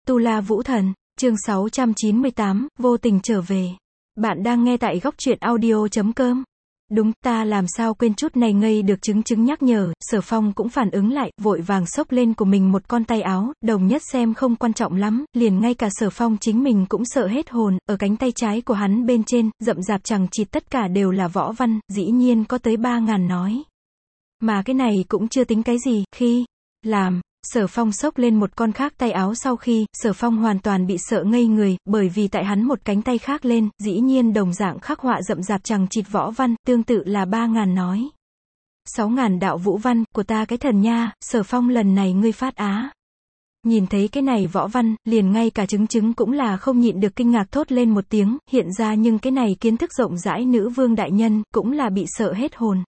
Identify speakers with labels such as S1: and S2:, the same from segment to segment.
S1: Tu La Vũ Thần, chương 698, vô tình trở về. Bạn đang nghe tại góc truyện audio.com. Đúng, ta làm sao quên chút này ngây được chứng nhắc nhở. Sở Phong cũng phản ứng lại, vội vàng xốc lên của mình một con tay áo, đồng nhất xem không quan trọng lắm, liền ngay cả Sở Phong chính mình cũng sợ hết hồn, ở cánh tay trái của hắn bên trên, rậm rạp chằng chịt tất cả đều là võ văn, dĩ nhiên có tới 3.000 nói. Mà cái này cũng chưa tính cái gì, khi làm Sở Phong xốc lên một con khác tay áo sau khi, Sở Phong hoàn toàn bị sợ ngây người, bởi vì tại hắn một cánh tay khác lên, dĩ nhiên đồng dạng khắc họa rậm rạp chằng chịt võ văn, tương tự là 3.000 nói. 6.000 đạo vũ văn, của ta cái thần nha, Sở Phong lần này ngươi phát á. Nhìn thấy cái này võ văn, liền ngay cả chứng cũng là không nhịn được kinh ngạc thốt lên một tiếng, hiện ra nhưng cái này kiến thức rộng rãi nữ vương đại nhân, cũng là bị sợ hết hồn.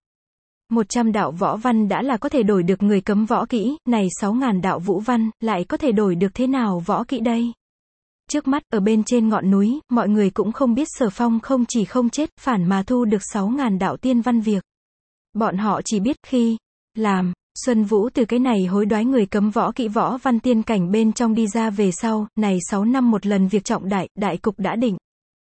S1: 100 đạo võ văn đã là có thể đổi được người cấm võ kỹ, này 6.000 đạo vũ văn, lại có thể đổi được thế nào võ kỹ đây? Trước mắt, ở bên trên ngọn núi, mọi người cũng không biết Sở Phong không chỉ không chết, phản mà thu được 6.000 đạo tiên văn việc. Bọn họ chỉ biết khi làm Xuân Vũ từ cái này hối đoái người cấm võ kỹ võ văn tiên cảnh bên trong đi ra về sau, này 6 năm một lần việc trọng đại cục đã định.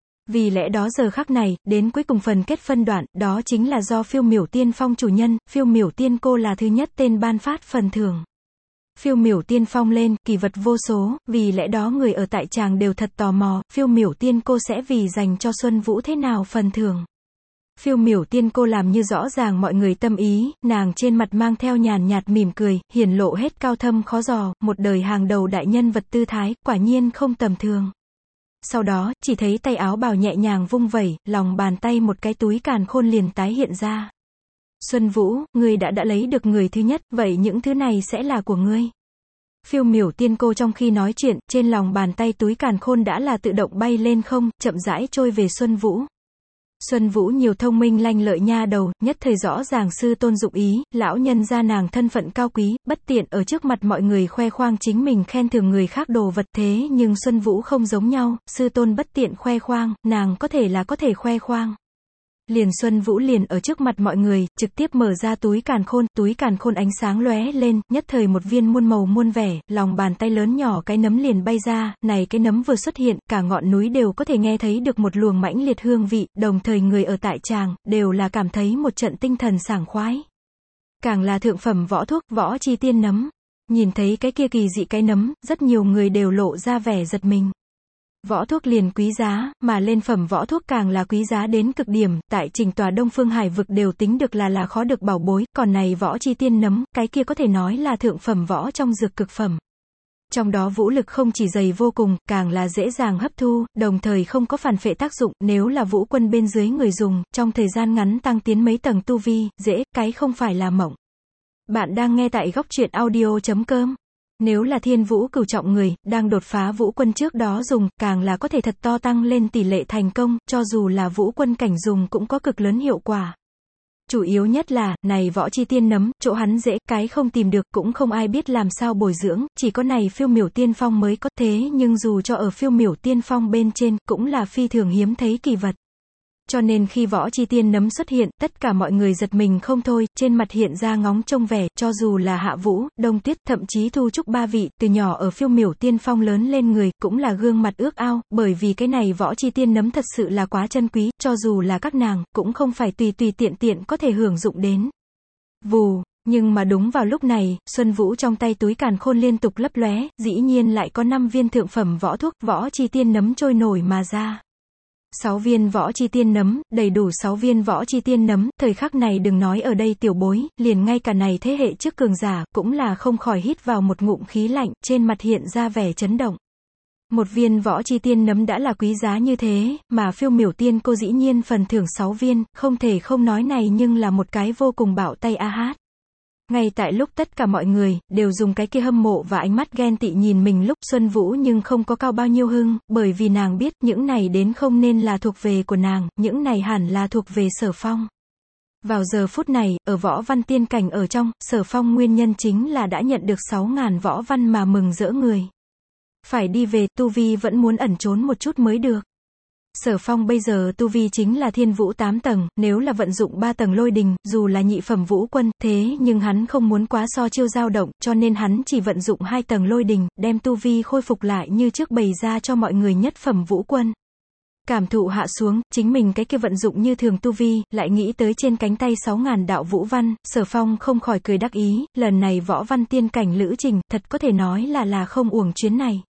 S1: Vì lẽ đó giờ khắc này, đến cuối cùng phần kết phân đoạn, đó chính là do Phiêu Miểu Tiên Phong chủ nhân, Phiêu Miểu Tiên cô là thứ nhất tên ban phát phần thưởng. Phiêu Miểu Tiên Phong lên, kỳ vật vô số, vì lẽ đó người ở tại tràng đều thật tò mò, Phiêu Miểu Tiên cô sẽ vì dành cho Xuân Vũ thế nào phần thưởng. Phiêu Miểu Tiên cô làm như rõ ràng mọi người tâm ý, nàng trên mặt mang theo nhàn nhạt mỉm cười, hiển lộ hết cao thâm khó dò, một đời hàng đầu đại nhân vật tư thái, quả nhiên không tầm thường. Sau đó, chỉ thấy tay áo bào nhẹ nhàng vung vẩy, lòng bàn tay một cái túi càn khôn liền tái hiện ra. Xuân Vũ, ngươi đã lấy được người thứ nhất, vậy những thứ này sẽ là của ngươi. Phiêu Miểu Tiên cô trong khi nói chuyện, trên lòng bàn tay túi càn khôn đã là tự động bay lên không, chậm rãi trôi về Xuân Vũ. Xuân Vũ nhiều thông minh lanh lợi nha đầu, nhất thời rõ ràng sư tôn dụng ý, lão nhân gia nàng thân phận cao quý, bất tiện ở trước mặt mọi người khoe khoang chính mình khen thưởng người khác đồ vật, thế nhưng Xuân Vũ không giống nhau, sư tôn bất tiện khoe khoang, nàng có thể khoe khoang. Liền Xuân Vũ liền ở trước mặt mọi người, trực tiếp mở ra túi càn khôn ánh sáng lóe lên, nhất thời một viên muôn màu muôn vẻ, lòng bàn tay lớn nhỏ cái nấm liền bay ra, này cái nấm vừa xuất hiện, cả ngọn núi đều có thể nghe thấy được một luồng mãnh liệt hương vị, đồng thời người ở tại tràng, đều là cảm thấy một trận tinh thần sảng khoái. Càng là thượng phẩm võ thuốc, võ chi tiên nấm. Nhìn thấy cái kia kỳ dị cái nấm, rất nhiều người đều lộ ra vẻ giật mình. Võ thuốc liền quý giá, mà lên phẩm võ thuốc càng là quý giá đến cực điểm, tại chỉnh tòa Đông Phương Hải vực đều tính được là khó được bảo bối, còn này võ chi tiên nấm, cái kia có thể nói là thượng phẩm võ trong dược cực phẩm. Trong đó vũ lực không chỉ dày vô cùng, càng là dễ dàng hấp thu, đồng thời không có phản phệ tác dụng, nếu là vũ quân bên dưới người dùng, trong thời gian ngắn tăng tiến mấy tầng tu vi, dễ, cái không phải là mộng. Bạn đang nghe tại góc truyện audio.com. Nếu là thiên vũ cửu trọng người, đang đột phá vũ quân trước đó dùng, càng là có thể thật to tăng lên tỷ lệ thành công, cho dù là vũ quân cảnh dùng cũng có cực lớn hiệu quả. Chủ yếu nhất là, này võ chi tiên nấm, chỗ hắn dễ, cái không tìm được, cũng không ai biết làm sao bồi dưỡng, chỉ có này Phiêu Miểu Tiên Phong mới có, thế nhưng dù cho ở Phiêu Miểu Tiên Phong bên trên, cũng là phi thường hiếm thấy kỳ vật. Cho nên khi võ chi tiên nấm xuất hiện, tất cả mọi người giật mình không thôi, trên mặt hiện ra ngóng trông vẻ, cho dù là Hạ Vũ, Đông Tuyết, thậm chí Thu Trúc ba vị, từ nhỏ ở Phiêu Miểu Tiên Phong lớn lên người, cũng là gương mặt ước ao, bởi vì cái này võ chi tiên nấm thật sự là quá chân quý, cho dù là các nàng, cũng không phải tùy tiện có thể hưởng dụng đến. Vù, nhưng mà đúng vào lúc này, Xuân Vũ trong tay túi càn khôn liên tục lấp lóe, dĩ nhiên lại có 5 viên thượng phẩm võ thuốc, võ chi tiên nấm trôi nổi mà ra. 6 viên võ chi tiên nấm, đầy đủ 6 viên võ chi tiên nấm, thời khắc này đừng nói ở đây tiểu bối, liền ngay cả này thế hệ trước cường giả, cũng là không khỏi hít vào một ngụm khí lạnh, trên mặt hiện ra vẻ chấn động. Một viên võ chi tiên nấm đã là quý giá như thế, mà Phiêu Miểu Tiên cô dĩ nhiên phần thưởng 6 viên, không thể không nói này nhưng là một cái vô cùng bạo tay a hát. Ngay tại lúc tất cả mọi người, đều dùng cái kia hâm mộ và ánh mắt ghen tị nhìn mình lúc Xuân Vũ nhưng không có cao bao nhiêu hưng, bởi vì nàng biết, những này đến không nên là thuộc về của nàng, những này hẳn là thuộc về Sở Phong. Vào giờ phút này, ở võ văn tiên cảnh ở trong, Sở Phong nguyên nhân chính là đã nhận được 6.000 võ văn mà mừng rỡ người. Phải đi về, tu vi vẫn muốn ẩn trốn một chút mới được. Sở Phong bây giờ tu vi chính là thiên vũ 8 tầng, nếu là vận dụng 3 tầng lôi đình, dù là nhị phẩm vũ quân, thế nhưng hắn không muốn quá so chiêu dao động, cho nên hắn chỉ vận dụng 2 tầng lôi đình, đem tu vi khôi phục lại như trước bày ra cho mọi người nhất phẩm vũ quân. Cảm thụ hạ xuống, chính mình cái kia vận dụng như thường tu vi, lại nghĩ tới trên cánh tay 6.000 đạo vũ văn, Sở Phong không khỏi cười đắc ý, lần này võ văn tiên cảnh lữ trình, thật có thể nói là không uổng chuyến này.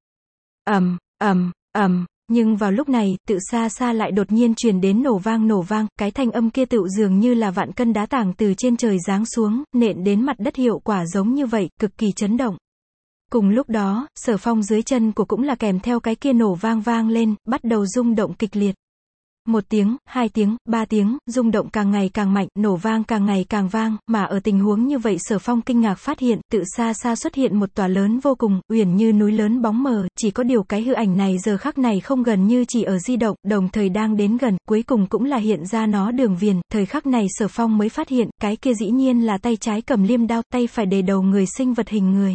S1: Nhưng vào lúc này, tự xa xa lại đột nhiên truyền đến nổ vang, cái thanh âm kia tựu dường như là vạn cân đá tảng từ trên trời giáng xuống, nện đến mặt đất hiệu quả giống như vậy, cực kỳ chấn động. Cùng lúc đó, Sở Phong dưới chân của cũng là kèm theo cái kia nổ vang lên, bắt đầu rung động kịch liệt. 1 tiếng, 2 tiếng, 3 tiếng, rung động càng ngày càng mạnh, nổ vang càng ngày càng vang, mà ở tình huống như vậy Sở Phong kinh ngạc phát hiện, tự xa xa xuất hiện một tòa lớn vô cùng, uyển như núi lớn bóng mờ, chỉ có điều cái hư ảnh này giờ khắc này không gần như chỉ ở di động, đồng thời đang đến gần, cuối cùng cũng là hiện ra nó đường viền, thời khắc này Sở Phong mới phát hiện, cái kia dĩ nhiên là tay trái cầm liêm đao, tay phải đề đầu người sinh vật hình người.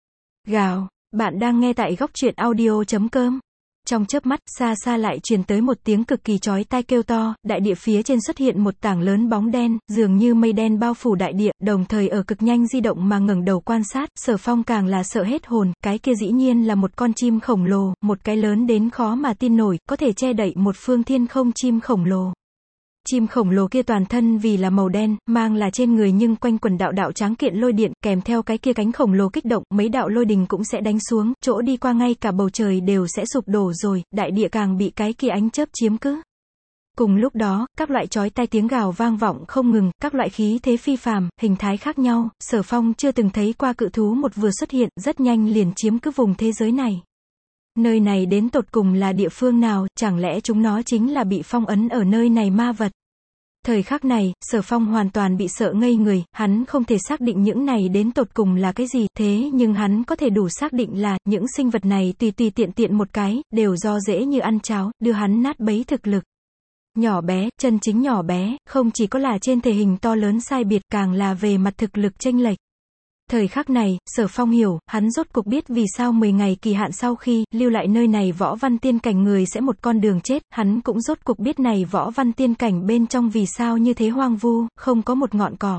S1: Gào, bạn đang nghe tại góc truyện audio.com. Trong chớp mắt, xa xa lại truyền tới một tiếng cực kỳ chói tai kêu to, đại địa phía trên xuất hiện một tảng lớn bóng đen, dường như mây đen bao phủ đại địa, đồng thời ở cực nhanh di động mà ngẩng đầu quan sát, Sở Phong càng là sợ hết hồn, cái kia dĩ nhiên là một con chim khổng lồ, một cái lớn đến khó mà tin nổi, có thể che đậy một phương thiên không chim khổng lồ. Chim khổng lồ kia toàn thân vì là màu đen, mang là trên người nhưng quanh quần đạo đạo tráng kiện lôi điện, kèm theo cái kia cánh khổng lồ kích động, mấy đạo lôi đình cũng sẽ đánh xuống, chỗ đi qua ngay cả bầu trời đều sẽ sụp đổ rồi, đại địa càng bị cái kia ánh chớp chiếm cứ. Cùng lúc đó, các loại chói tai tiếng gào vang vọng không ngừng, các loại khí thế phi phàm, hình thái khác nhau, Sở Phong chưa từng thấy qua cự thú một vừa xuất hiện, rất nhanh liền chiếm cứ vùng thế giới này. Nơi này đến tột cùng là địa phương nào, chẳng lẽ chúng nó chính là bị phong ấn ở nơi này ma vật? Thời khắc này, Sở Phong hoàn toàn bị sợ ngây người, hắn không thể xác định những này đến tột cùng là cái gì, thế nhưng hắn có thể đủ xác định là, những sinh vật này tùy tiện một cái, đều do dễ như ăn cháo, đưa hắn nát bấy thực lực. Nhỏ bé, chân chính nhỏ bé, không chỉ có là trên thể hình to lớn sai biệt, càng là về mặt thực lực chênh lệch. Thời khắc này, Sở Phong hiểu, hắn rốt cuộc biết vì sao 10 ngày kỳ hạn sau khi lưu lại nơi này võ văn tiên cảnh người sẽ một con đường chết, hắn cũng rốt cuộc biết này võ văn tiên cảnh bên trong vì sao như thế hoang vu, không có một ngọn cỏ.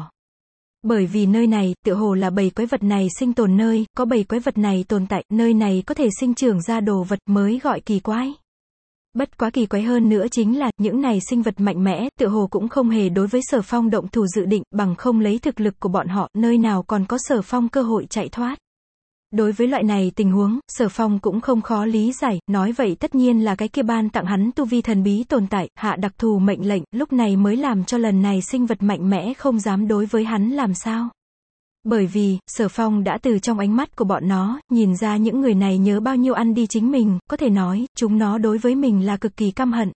S1: Bởi vì nơi này, tựa hồ là bầy quái vật này sinh tồn nơi, có bầy quái vật này tồn tại, nơi này có thể sinh trưởng ra đồ vật mới gọi kỳ quái. Bất quá kỳ quái hơn nữa chính là, những này sinh vật mạnh mẽ, tựa hồ cũng không hề đối với Sở Phong động thủ dự định, bằng không lấy thực lực của bọn họ, nơi nào còn có Sở Phong cơ hội chạy thoát. Đối với loại này tình huống, Sở Phong cũng không khó lý giải, nói vậy tất nhiên là cái kia ban tặng hắn tu vi thần bí tồn tại, hạ đặc thù mệnh lệnh, lúc này mới làm cho lần này sinh vật mạnh mẽ không dám đối với hắn làm sao. Bởi vì, Sở Phong đã từ trong ánh mắt của bọn nó, nhìn ra những người này nhớ bao nhiêu ăn đi chính mình, có thể nói, chúng nó đối với mình là cực kỳ căm hận.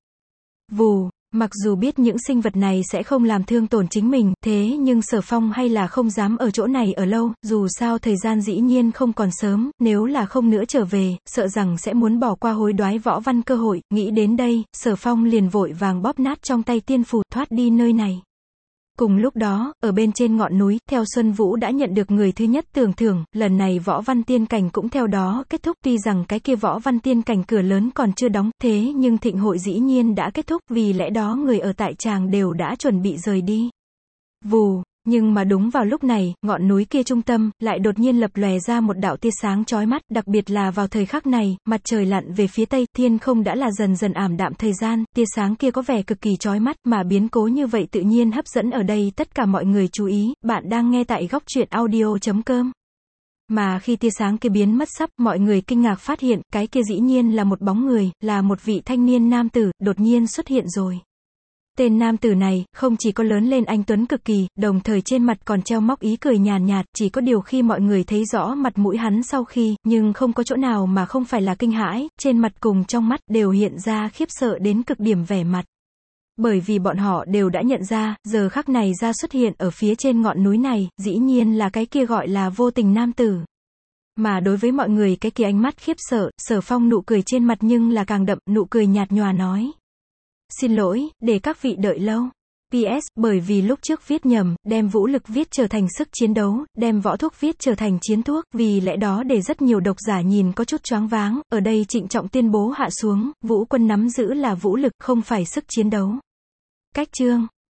S1: Vù, mặc dù biết những sinh vật này sẽ không làm thương tổn chính mình, thế nhưng Sở Phong hay là không dám ở chỗ này ở lâu, dù sao thời gian dĩ nhiên không còn sớm, nếu là không nữa trở về, sợ rằng sẽ muốn bỏ qua hối đoái võ văn cơ hội, nghĩ đến đây, Sở Phong liền vội vàng bóp nát trong tay tiên phù, thoát đi nơi này. Cùng lúc đó, ở bên trên ngọn núi, theo Xuân Vũ đã nhận được người thứ nhất tưởng thưởng, lần này võ văn tiên cảnh cũng theo đó kết thúc, tuy rằng cái kia võ văn tiên cảnh cửa lớn còn chưa đóng, thế nhưng thịnh hội dĩ nhiên đã kết thúc, vì lẽ đó người ở tại tràng đều đã chuẩn bị rời đi. Vù, nhưng mà đúng vào lúc này, ngọn núi kia trung tâm, lại đột nhiên lập lòe ra một đạo tia sáng chói mắt, đặc biệt là vào thời khắc này, mặt trời lặn về phía tây, thiên không đã là dần dần ảm đạm thời gian, tia sáng kia có vẻ cực kỳ chói mắt, mà biến cố như vậy tự nhiên hấp dẫn ở đây tất cả mọi người chú ý, bạn đang nghe tại góc truyện audio.com. Mà khi tia sáng kia biến mất sắp, mọi người kinh ngạc phát hiện, cái kia dĩ nhiên là một bóng người, là một vị thanh niên nam tử, đột nhiên xuất hiện rồi. Tên nam tử này, không chỉ có lớn lên anh tuấn cực kỳ, đồng thời trên mặt còn treo móc ý cười nhàn nhạt, chỉ có điều khi mọi người thấy rõ mặt mũi hắn sau khi, nhưng không có chỗ nào mà không phải là kinh hãi, trên mặt cùng trong mắt đều hiện ra khiếp sợ đến cực điểm vẻ mặt. Bởi vì bọn họ đều đã nhận ra, giờ khắc này ra xuất hiện ở phía trên ngọn núi này, dĩ nhiên là cái kia gọi là vô tình nam tử. Mà đối với mọi người cái kia ánh mắt khiếp sợ, Sở Phong nụ cười trên mặt nhưng là càng đậm, nụ cười nhạt nhòa nói. Xin lỗi, để các vị đợi lâu. PS, bởi vì lúc trước viết nhầm, đem vũ lực viết trở thành sức chiến đấu, đem võ thuốc viết trở thành chiến thuốc, vì lẽ đó để rất nhiều độc giả nhìn có chút choáng váng, ở đây trịnh trọng tuyên bố hạ xuống, vũ quân nắm giữ là vũ lực, không phải sức chiến đấu. Cách chương